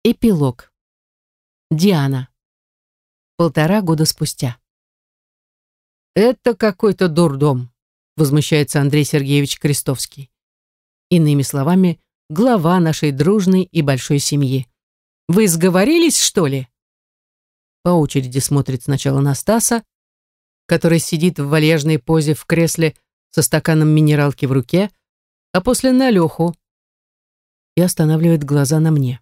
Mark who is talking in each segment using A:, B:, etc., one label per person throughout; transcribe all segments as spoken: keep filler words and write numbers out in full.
A: Эпилог. Диана. Полтора года спустя.
B: «Это какой-то дурдом», — возмущается Андрей Сергеевич Крестовский. Иными словами, глава нашей дружной и большой семьи. «Вы сговорились, что ли?» По очереди смотрит сначала на Стаса, который сидит в вальяжной позе в кресле со стаканом минералки в руке, а после на Леху и останавливает глаза на мне.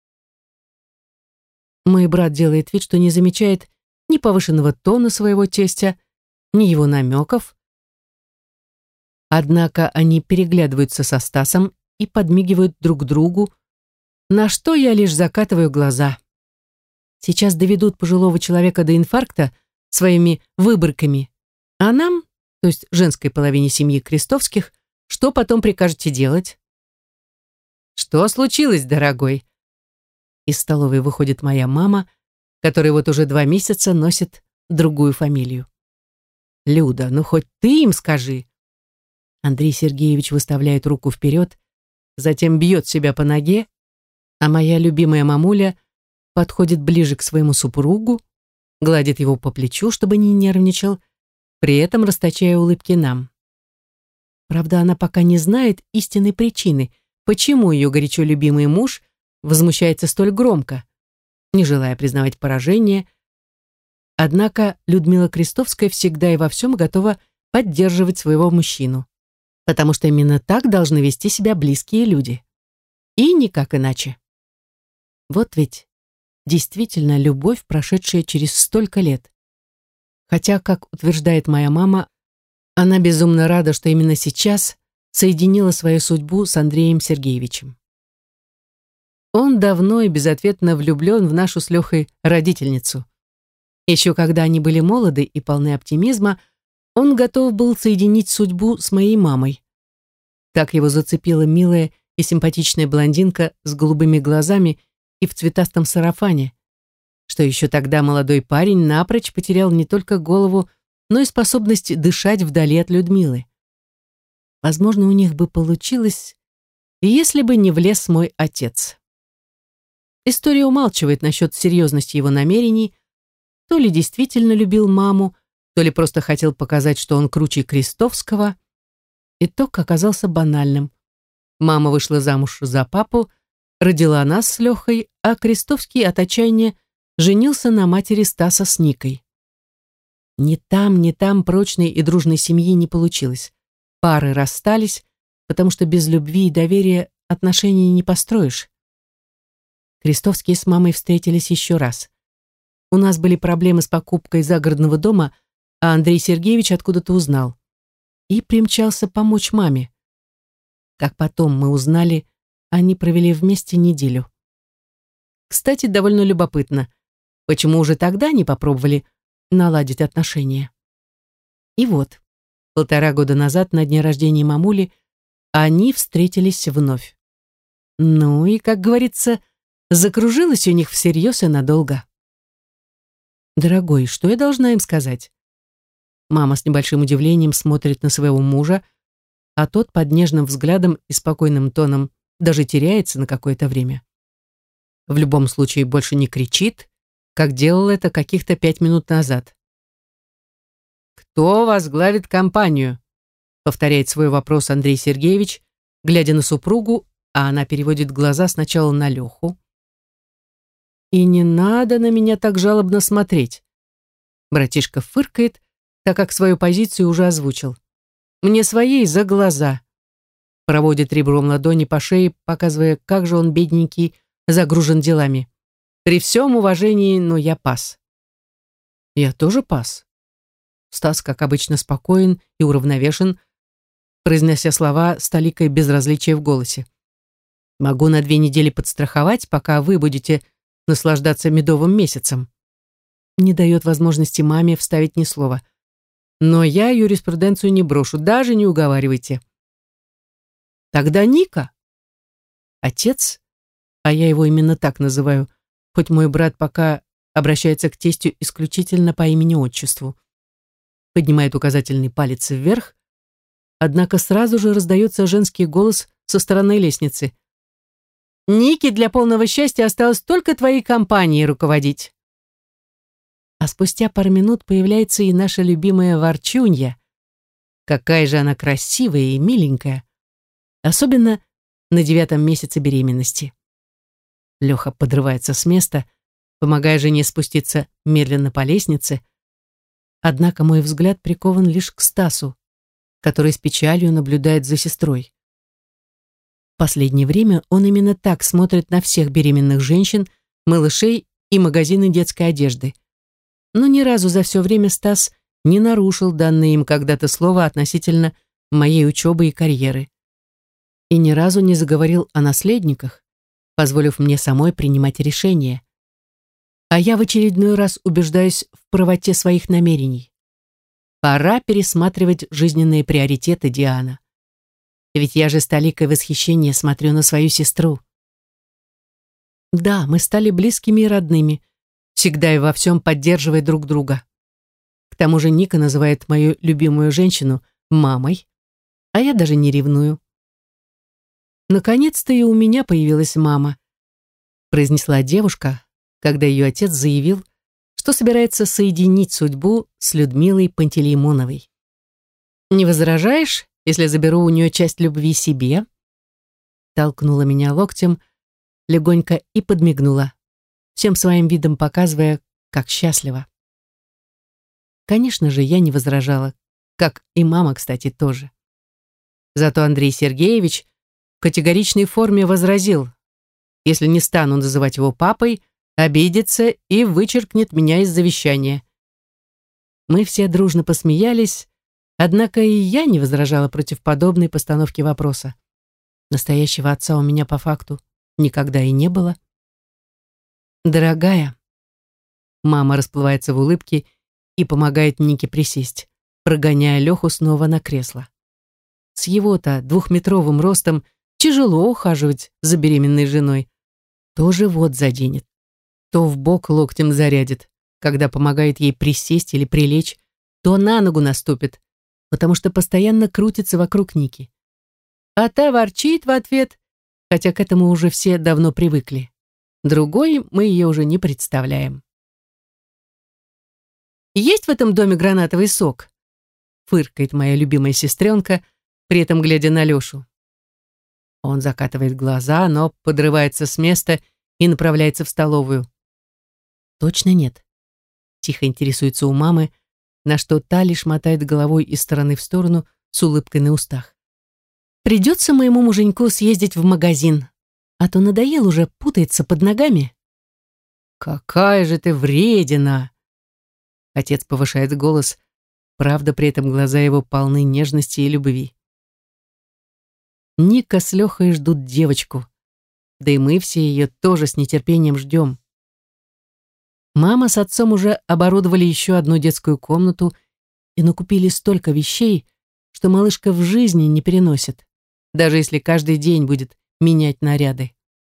B: Мой брат делает вид, что не замечает ни повышенного тона своего тестя, ни его намеков. Однако они переглядываются со Стасом и подмигивают друг другу, на что я лишь закатываю глаза. Сейчас доведут пожилого человека до инфаркта своими выборками, а нам, то есть женской половине семьи Крестовских, что потом прикажете делать? «Что случилось, дорогой?» Из столовой выходит моя мама, которая вот уже два месяца носит другую фамилию. «Люда, ну хоть ты им скажи!» Андрей Сергеевич выставляет руку вперед, затем бьет себя по ноге, а моя любимая мамуля подходит ближе к своему супругу, гладит его по плечу, чтобы не нервничал, при этом расточая улыбки нам. Правда, она пока не знает истинной причины, почему ее горячо любимый муж возмущается столь громко, не желая признавать поражение. Однако Людмила Крестовская всегда и во всем готова поддерживать своего мужчину, потому что именно так должны вести себя близкие люди. И никак иначе. Вот ведь действительно любовь, прошедшая через столько лет. Хотя, как утверждает моя мама, она безумно рада, что именно сейчас соединила свою судьбу с Андреем Сергеевичем. Он давно и безответно влюблен в нашу с Лехой родительницу. Еще когда они были молоды и полны оптимизма, он готов был соединить судьбу с моей мамой. Так его зацепила милая и симпатичная блондинка с голубыми глазами и в цветастом сарафане, что еще тогда молодой парень напрочь потерял не только голову, но и способность дышать вдали от Людмилы. Возможно, у них бы получилось, если бы не влез мой отец. История умалчивает насчет серьезности его намерений, то ли действительно любил маму, то ли просто хотел показать, что он круче Крестовского. Итог оказался банальным. Мама вышла замуж за папу, родила нас с Лехой, а Крестовский от отчаяния женился на матери Стаса с Никой. Ни там, ни там прочной и дружной семьи не получилось. Пары расстались, потому что без любви и доверия отношений не построишь. Крестовские с мамой встретились еще раз. У нас были проблемы с покупкой загородного дома, а Андрей Сергеевич откуда-то узнал. И примчался помочь маме. Как потом мы узнали, они провели вместе неделю. Кстати, довольно любопытно, почему уже тогда не попробовали наладить отношения. И вот, полтора года назад, на дне рождения мамули, они встретились вновь. Ну и, как говорится, закружилось у них всерьез и надолго. «Дорогой, что я должна им сказать?» Мама с небольшим удивлением смотрит на своего мужа, а тот под нежным взглядом и спокойным тоном даже теряется на какое-то время. В любом случае больше не кричит, как делал это каких-то пять минут назад. «Кто возглавит компанию?» повторяет свой вопрос Андрей Сергеевич, глядя на супругу, а она переводит глаза сначала на Леху. «И не надо на меня так жалобно смотреть». Братишка фыркает, так как свою позицию уже озвучил. «Мне своей за глаза». Проводит ребром ладони по шее, показывая, как же он, бедненький, загружен делами. При всем уважении, но я пас. Я тоже пас. Стас, как обычно, спокоен и уравновешен, произнося слова с толикой безразличия в голосе. Могу на две недели подстраховать, пока вы будете наслаждаться медовым месяцем. Не дает возможности маме вставить ни слова. Но я юриспруденцию не брошу, даже не уговаривайте. Тогда Ника. Отец, а я его именно так называю, хоть мой брат пока обращается к тестю исключительно по имени-отчеству. Поднимает указательный палец вверх, однако сразу же раздается женский голос со стороны лестницы. Нике для полного счастья осталось только твоей компанией руководить. А спустя пару минут появляется и наша любимая ворчунья. Какая же она красивая и миленькая. Особенно на девятом месяце беременности. Леха подрывается с места, помогая жене спуститься медленно по лестнице. Однако мой взгляд прикован лишь к Стасу, который с печалью наблюдает за сестрой. В последнее время он именно так смотрит на всех беременных женщин, малышей и магазины детской одежды. Но ни разу за все время Стас не нарушил данное им когда-то слово относительно моей учебы и карьеры. И ни разу не заговорил о наследниках, позволив мне самой принимать решения. А я в очередной раз убеждаюсь в правоте своих намерений. Пора пересматривать жизненные приоритеты, Диана. Ведь я же с толикой восхищения смотрю на свою сестру. Да, мы стали близкими и родными, всегда и во всем поддерживая друг друга. К тому же Ника называет мою любимую женщину мамой, а я даже не ревную. «Наконец-то и у меня появилась мама», произнесла девушка, когда ее отец заявил, что собирается соединить судьбу с Людмилой Пантелеймоновой. «Не возражаешь, если заберу у нее часть любви себе?» Толкнула меня локтем, легонько и подмигнула, всем своим видом показывая, как счастлива. Конечно же, я не возражала, как и мама, кстати, тоже. Зато Андрей Сергеевич в категоричной форме возразил: если не стану называть его папой, обидится и вычеркнет меня из завещания. Мы все дружно посмеялись, однако и я не возражала против подобной постановки вопроса. Настоящего отца у меня по факту никогда и не было. «Дорогая», мама расплывается в улыбке и помогает Нике присесть, прогоняя Леху снова на кресло. С его-то двухметровым ростом тяжело ухаживать за беременной женой. То живот заденет, то в бок локтем зарядит, когда помогает ей присесть или прилечь, то на ногу наступит, потому что постоянно крутится вокруг Ники. А та ворчит в ответ, хотя к этому уже все давно привыкли. Другой мы ее уже не представляем. «Есть в этом доме гранатовый сок?» фыркает моя любимая сестренка, при этом глядя на Лешу. Он закатывает глаза, но подрывается с места и направляется в столовую. «Точно нет?» Тихо интересуется у мамы, на что та лишь мотает головой из стороны в сторону с улыбкой на устах. «Придется моему муженьку съездить в магазин, а то надоел уже, путается под ногами». «Какая же ты вредина!» Отец повышает голос, правда, при этом глаза его полны нежности и любви. Ника с Лехой ждут девочку, да и мы все ее тоже с нетерпением ждем. Мама с отцом уже оборудовали еще одну детскую комнату и накупили столько вещей, что малышка в жизни не переносит, даже если каждый день будет менять наряды.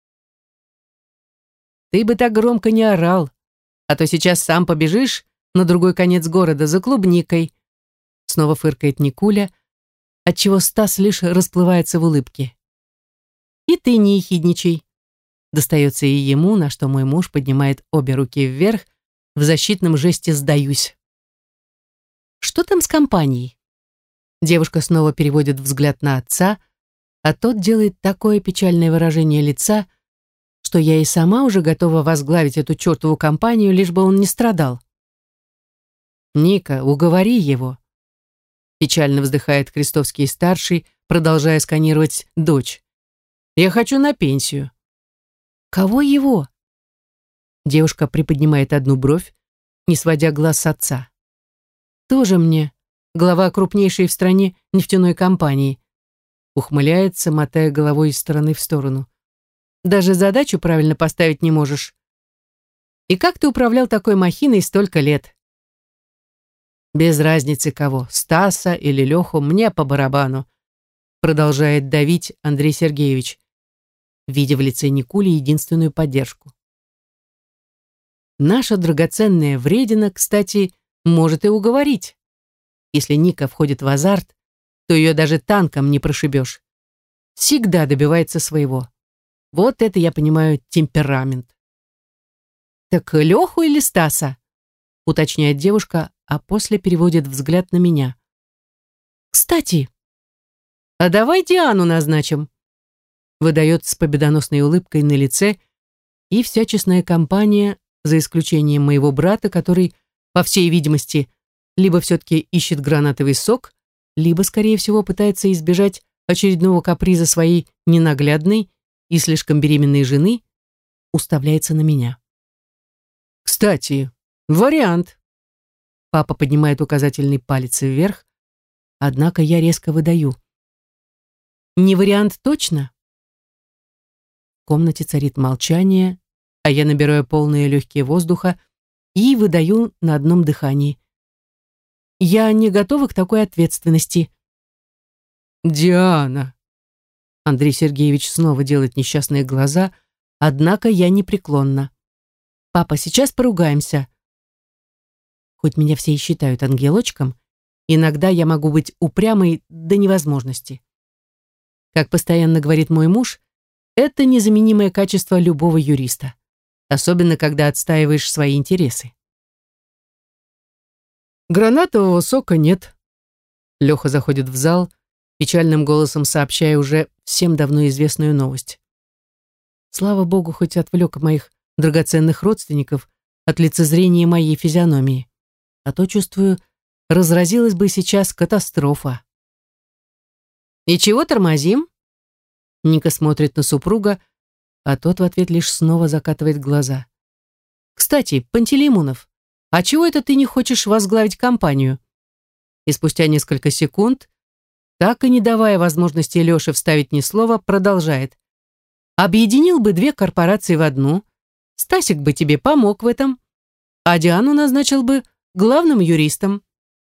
B: «Ты бы так громко не орал, а то сейчас сам побежишь на другой конец города за клубникой», снова фыркает Никуля, отчего Стас лишь расплывается в улыбке. «И ты не ехидничай», достается и ему, на что мой муж поднимает обе руки вверх в защитном жесте «сдаюсь». «Что там с компанией?» Девушка снова переводит взгляд на отца, а тот делает такое печальное выражение лица, что я и сама уже готова возглавить эту чертову компанию, лишь бы он не страдал. «Ника, уговори его», печально вздыхает Крестовский-старший, продолжая сканировать дочь. «Я хочу на пенсию». «Кого его?» Девушка приподнимает одну бровь, не сводя глаз с отца. «Тоже мне, глава крупнейшей в стране нефтяной компании», ухмыляется, мотая головой из стороны в сторону. «Даже задачу правильно поставить не можешь. И как ты управлял такой махиной столько лет?» «Без разницы кого, Стаса или Леху, мне по барабану», продолжает давить Андрей Сергеевич, видя в лице Никули единственную поддержку. Наша драгоценная вредина, кстати, может и уговорить. Если Ника входит в азарт, то ее даже танком не прошибешь. Всегда добивается своего. Вот это я понимаю темперамент. «Так Леху или Стаса?» — уточняет девушка, а после переводит взгляд на меня. «Кстати, а давай Диану назначим», — выдает с победоносной улыбкой на лице, и вся честная компания, за исключением моего брата, который, по всей видимости, либо все-таки ищет гранатовый сок, либо, скорее всего, пытается избежать очередного каприза своей ненаглядной и слишком беременной жены, уставляется на меня. «Кстати, вариант!» Папа поднимает указательный палец вверх, однако я резко выдаю. «Не вариант точно?» В комнате царит молчание, а я набираю полные легкие воздуха и выдаю на одном дыхании. Я не готова к такой ответственности. «Диана!» Андрей Сергеевич снова делает несчастные глаза, однако я непреклонна. «Папа, сейчас поругаемся». Хоть меня все и считают ангелочком, иногда я могу быть упрямой до невозможности. Как постоянно говорит мой муж, это незаменимое качество любого юриста, особенно когда отстаиваешь свои интересы. «Гранатового сока нет». Леха заходит в зал, печальным голосом сообщая уже всем давно известную новость. Слава богу, хоть отвлек моих драгоценных родственников от лицезрения моей физиономии. А то, чувствую, разразилась бы сейчас катастрофа. «И чего тормозим?» Ника смотрит на супруга, а тот в ответ лишь снова закатывает глаза. «Кстати, Пантелеймонов, а чего это ты не хочешь возглавить компанию?» И спустя несколько секунд, так и не давая возможности Леше вставить ни слова, продолжает. «Объединил бы две корпорации в одну, Стасик бы тебе помог в этом, а Диану назначил бы главным юристом».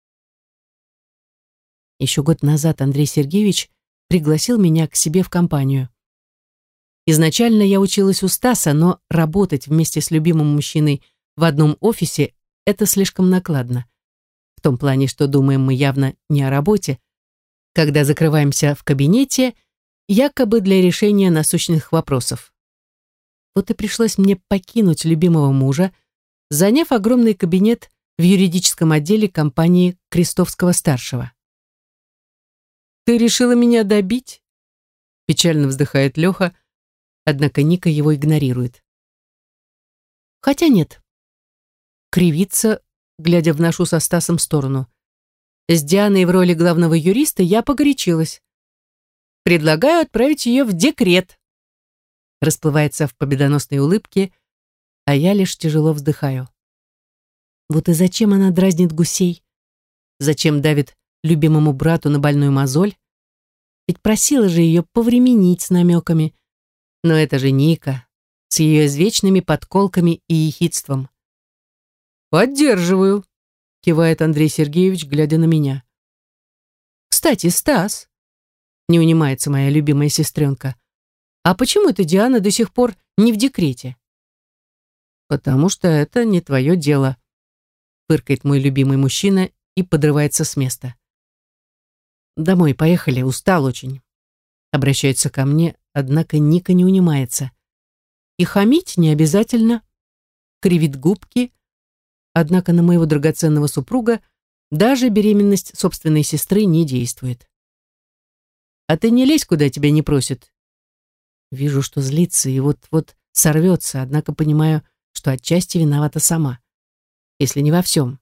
B: Еще год назад Андрей Сергеевич пригласил меня к себе в компанию. Изначально я училась у Стаса, но работать вместе с любимым мужчиной в одном офисе – это слишком накладно. В том плане, что думаем мы явно не о работе, когда закрываемся в кабинете, якобы для решения насущных вопросов. Вот и пришлось мне покинуть любимого мужа, заняв огромный кабинет в юридическом отделе компании Крестовского-старшего. «Ты решила меня добить?» Печально вздыхает Леха, однако Ника его игнорирует. Хотя нет. Кривится, глядя в нашу со Стасом сторону. С Дианой в роли главного юриста я погорячилась. «Предлагаю отправить ее в декрет», расплывается в победоносной улыбке, а я лишь тяжело вздыхаю. Вот и зачем она дразнит гусей? Зачем давит любимому брату на больную мозоль? Ведь просила же ее повременить с намеками. Но это же Ника, с ее извечными подколками и ехидством. «Поддерживаю», — кивает Андрей Сергеевич, глядя на меня. «Кстати, Стас», — не унимается моя любимая сестренка, «а почему ты, Диана, до сих пор не в декрете?» «Потому что это не твое дело», — фыркает мой любимый мужчина и подрывается с места. «Домой поехали, устал очень», — обращается ко мне, однако Ника не унимается. И хамить не обязательно, кривит губки, однако на моего драгоценного супруга даже беременность собственной сестры не действует. «А ты не лезь, куда тебя не просят». Вижу, что злится и вот-вот сорвется, однако понимаю, что отчасти виновата сама, если не во всем.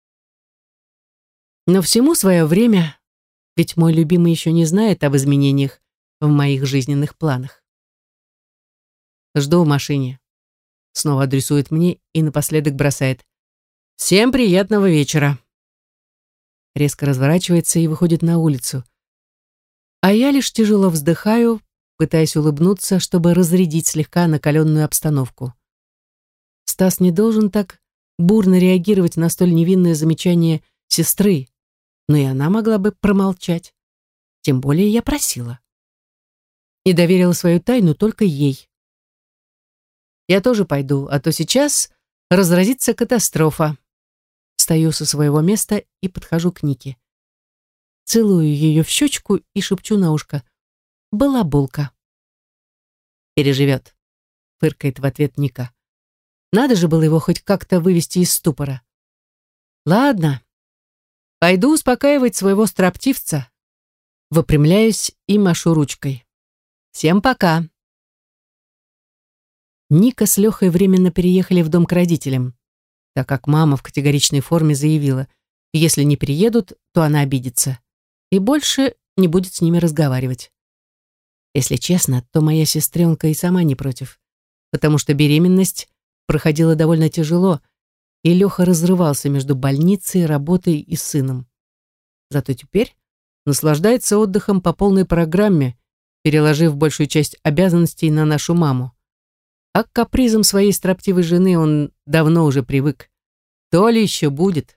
B: Но всему свое время, ведь мой любимый еще не знает об изменениях в моих жизненных планах. «Жду в машине», — снова адресует мне и напоследок бросает. «Всем приятного вечера». Резко разворачивается и выходит на улицу. А я лишь тяжело вздыхаю, пытаясь улыбнуться, чтобы разрядить слегка накаленную обстановку. Стас не должен так бурно реагировать на столь невинное замечание сестры, но и она могла бы промолчать. Тем более я просила. И доверила свою тайну только ей. Я тоже пойду, а то сейчас разразится катастрофа. Встаю со своего места и подхожу к Нике. Целую ее в щечку и шепчу на ушко: «Балаболка». Переживет, фыркает в ответ Ника. Надо же было его хоть как-то вывести из ступора. Ладно, пойду успокаивать своего строптивца. Выпрямляюсь и машу ручкой. Всем пока. Ника с Лехой временно переехали в дом к родителям, так как мама в категоричной форме заявила, если не переедут, то она обидится и больше не будет с ними разговаривать. Если честно, то моя сестренка и сама не против, потому что беременность проходила довольно тяжело, и Леха разрывался между больницей, работой и сыном. Зато теперь наслаждается отдыхом по полной программе, переложив большую часть обязанностей на нашу маму. А к капризам своей строптивой жены он давно уже привык. То ли еще будет.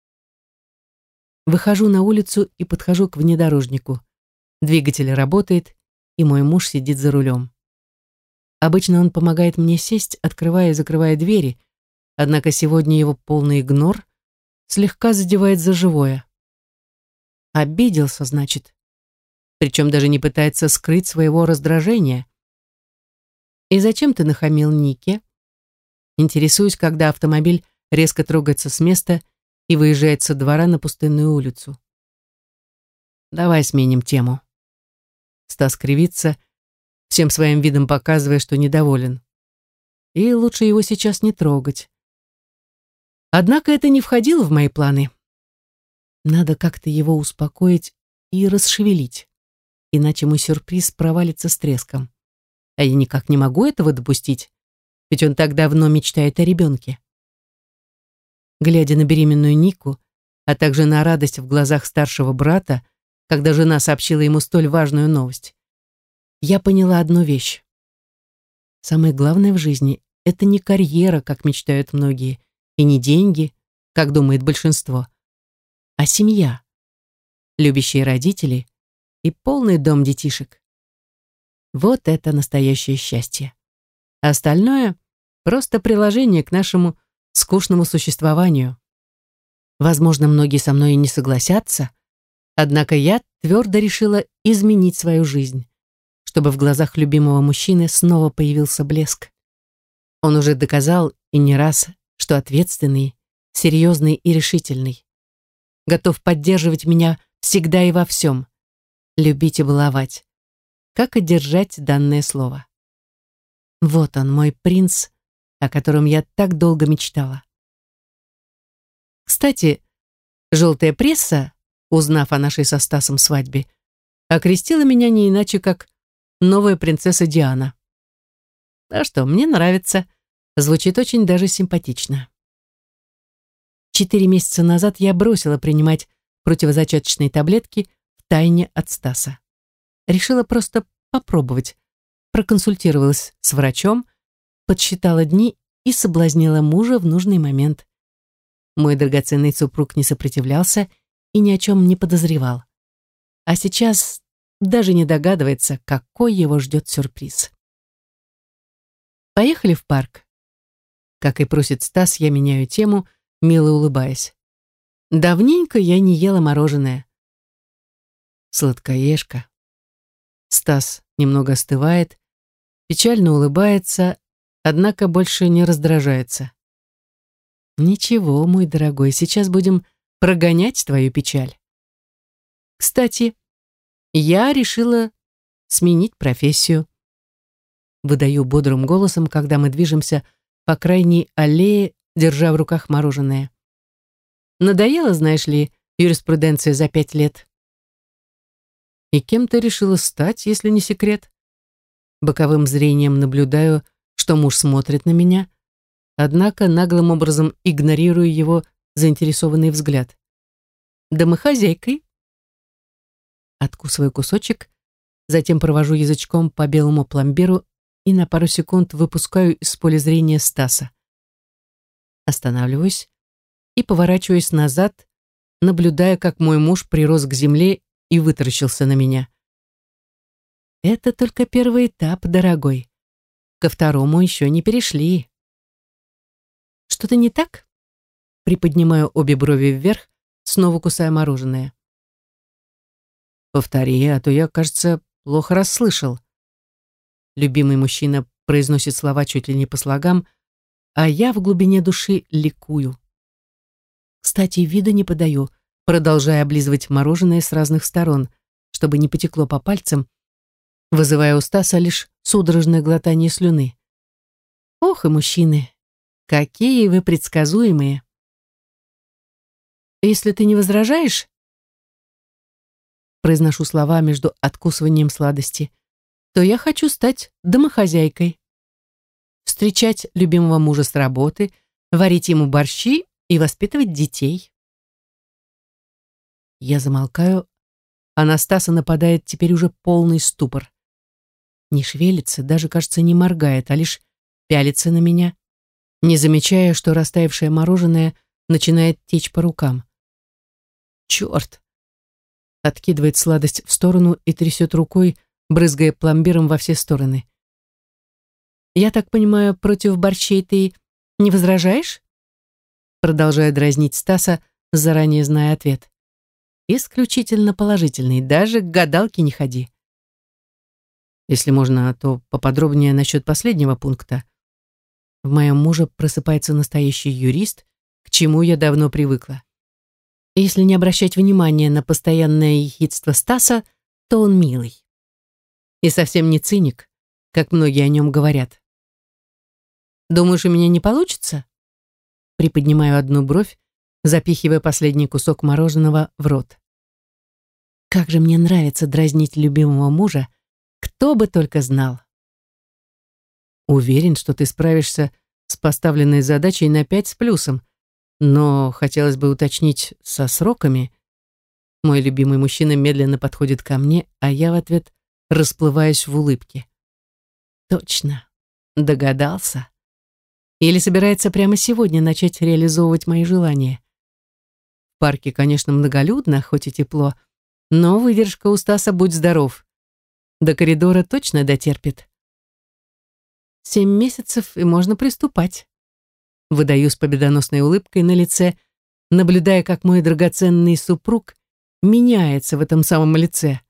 B: Выхожу на улицу и подхожу к внедорожнику. Двигатель работает, и мой муж сидит за рулем. Обычно он помогает мне сесть, открывая и закрывая двери, однако сегодня его полный игнор слегка задевает за живое. Обиделся, значит. Причем даже не пытается скрыть своего раздражения. «И зачем ты нахамил Нике?» Интересуюсь, когда автомобиль резко трогается с места и выезжает со двора на пустынную улицу. «Давай сменим тему». Стас кривится, всем своим видом показывая, что недоволен. И лучше его сейчас не трогать. Однако это не входило в мои планы. Надо как-то его успокоить и расшевелить, иначе мой сюрприз провалится с треском. А я никак не могу этого допустить, ведь он так давно мечтает о ребенке. Глядя на беременную Нику, а также на радость в глазах старшего брата, когда жена сообщила ему столь важную новость, я поняла одну вещь. Самое главное в жизни — это не карьера, как мечтают многие, и не деньги, как думает большинство, а семья, любящие родители и полный дом детишек. Вот это настоящее счастье. А остальное — просто приложение к нашему скучному существованию. Возможно, многие со мной и не согласятся, однако я твердо решила изменить свою жизнь, чтобы в глазах любимого мужчины снова появился блеск. Он уже доказал и не раз, что ответственный, серьезный и решительный. Готов поддерживать меня всегда и во всем, любить и баловать. Как одержать данное слово? Вот он, мой принц, о котором я так долго мечтала. Кстати, желтая пресса, узнав о нашей со Стасом свадьбе, окрестила меня не иначе, как новая принцесса Диана. А что, мне нравится, звучит очень даже симпатично. Четыре месяца назад я бросила принимать противозачаточные таблетки втайне от Стаса. Решила просто попробовать. Проконсультировалась с врачом, подсчитала дни и соблазнила мужа в нужный момент. Мой драгоценный супруг не сопротивлялся и ни о чем не подозревал. А сейчас даже не догадывается, какой его ждет сюрприз. Поехали в парк. Как и просит Стас, я меняю тему, мило улыбаясь. Давненько я не ела мороженое. Сладкоежка. Стас немного остывает, печально улыбается, однако больше не раздражается. Ничего, мой дорогой, сейчас будем прогонять твою печаль. Кстати, я решила сменить профессию. Выдаю бодрым голосом, когда мы движемся по крайней аллее, держа в руках мороженое. Надоело, знаешь ли, юриспруденция за пять лет. И кем ты решила стать, если не секрет? Боковым зрением наблюдаю, что муж смотрит на меня, однако наглым образом игнорирую его заинтересованный взгляд. Домохозяйкой. Откусываю кусочек, затем провожу язычком по белому пломбиру и на пару секунд выпускаю из поля зрения Стаса. Останавливаюсь и поворачиваюсь назад, наблюдая, как мой муж прирос к земле и вытаращился на меня. Это только первый этап, дорогой. Ко второму еще не перешли. Что-то не так? Приподнимаю обе брови вверх, снова кусая мороженое. Повтори, а то я, кажется, плохо расслышал. любимый мужчина произносит слова чуть ли не по слогам, а я в глубине души ликую. Кстати, вида не подаю, продолжая облизывать мороженое с разных сторон, чтобы не потекло по пальцам, вызывая у Стаса лишь судорожное глотание слюны. Ох и мужчины, какие вы предсказуемые. Если ты не возражаешь, произношу слова между откусыванием сладости, то я хочу стать домохозяйкой. Встречать любимого мужа с работы, варить ему борщи и воспитывать детей. Я замолкаю, а на Стаса нападает теперь уже полный ступор. Не шевелится, даже, кажется, не моргает, а лишь пялится на меня, не замечая, что растаявшее мороженое начинает течь по рукам. Черт! Откидывает сладость в сторону и трясет рукой, брызгая пломбиром во все стороны. «Я так понимаю, против борщей ты не возражаешь?» Продолжаю дразнить Стаса, заранее зная ответ. Исключительно положительный, даже к гадалке не ходи. Если можно, то поподробнее насчет последнего пункта. В моем муже просыпается настоящий юрист, к чему я давно привыкла. Если не обращать внимания на постоянное ехидство Стаса, то он милый. И совсем не циник, как многие о нем говорят. «Думаешь, у меня не получится?» Приподнимаю одну бровь, запихивая последний кусок мороженого в рот. Как же мне нравится дразнить любимого мужа, кто бы только знал. Уверен, что ты справишься с поставленной задачей на пять с плюсом, но хотелось бы уточнить со сроками. Мой любимый мужчина медленно подходит ко мне, а я в ответ расплываюсь в улыбке. Точно, догадался. Или собирается прямо сегодня начать реализовывать мои желания. В парке, конечно, многолюдно, хоть и тепло, но выдержка у Стаса будь здоров. До коридора точно дотерпит. Семь месяцев, и можно приступать. Выдаю с победоносной улыбкой на лице, наблюдая, как мой драгоценный супруг меняется в этом самом лице.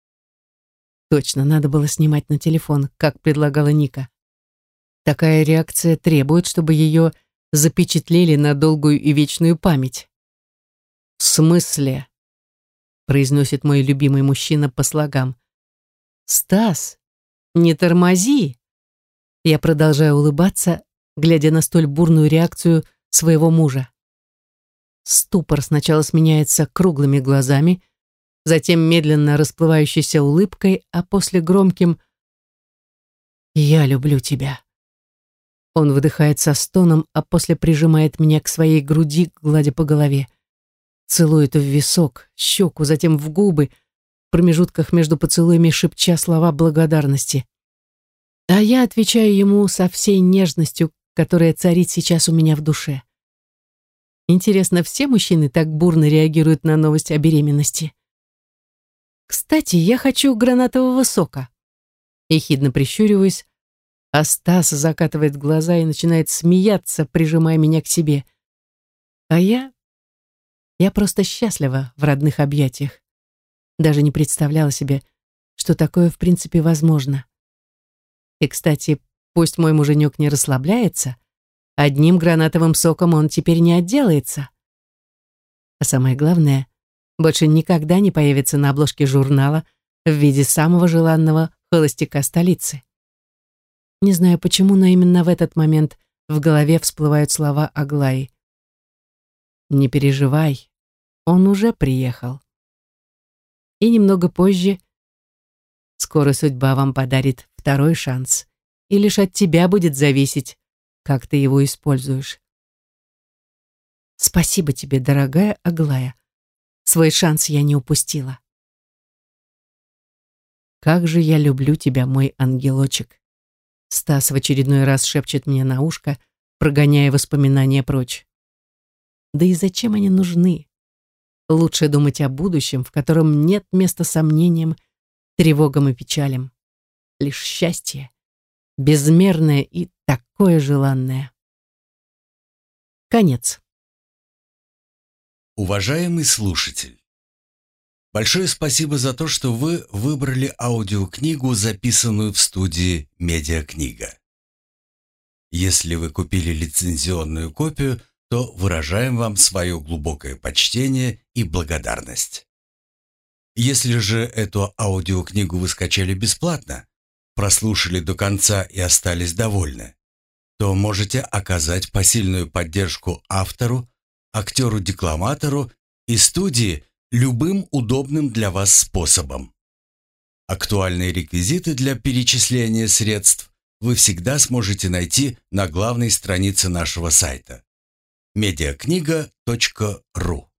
B: Точно, надо было снимать на телефон, как предлагала Ника. Такая реакция требует, чтобы ее запечатлели на долгую и вечную память. «В смысле?» — произносит мой любимый мужчина по слогам. «Стас, не тормози!» Я продолжаю улыбаться, глядя на столь бурную реакцию своего мужа. Ступор сначала сменяется круглыми глазами, затем медленно расплывающейся улыбкой, а после громким «Я люблю тебя». Он выдыхает со стоном, а после прижимает меня к своей груди, гладя по голове. Целует в висок, щеку, затем в губы, в промежутках между поцелуями шепча слова благодарности. А я отвечаю ему со всей нежностью, которая царит сейчас у меня в душе. Интересно, все мужчины так бурно реагируют на новость о беременности? Кстати, я хочу гранатового сока. Ехидно прищуриваюсь, а Стас закатывает глаза и начинает смеяться, прижимая меня к себе. А я... Я просто счастлива в родных объятиях. Даже не представляла себе, что такое в принципе возможно. И, кстати, пусть мой муженек не расслабляется, одним гранатовым соком он теперь не отделается. А самое главное, больше никогда не появится на обложке журнала в виде самого желанного холостяка столицы. Не знаю почему, но именно в этот момент в голове всплывают слова Аглаи. «Не переживай, он уже приехал». И немного позже: «Скоро судьба вам подарит второй шанс, и лишь от тебя будет зависеть, как ты его используешь». Спасибо тебе, дорогая Аглая. Свой шанс я не упустила. Как же я люблю тебя, мой ангелочек. Стас в очередной раз шепчет мне на ушко, прогоняя воспоминания прочь. Да и зачем они нужны? Лучше думать о будущем, в котором нет места сомнениям, тревогам и печалям. Лишь счастье, безмерное и такое желанное. Конец.
C: Уважаемый слушатель! Большое спасибо за то, что вы выбрали аудиокнигу, записанную в студии «Медиакнига». Если вы купили лицензионную копию, то выражаем вам свое глубокое почтение и благодарность. Если же эту аудиокнигу вы скачали бесплатно, прослушали до конца и остались довольны, то можете оказать посильную поддержку автору, актеру-декламатору и студии любым удобным для вас способом. Актуальные реквизиты для перечисления средств вы всегда сможете найти на главной странице нашего сайта медиакнига точка ру.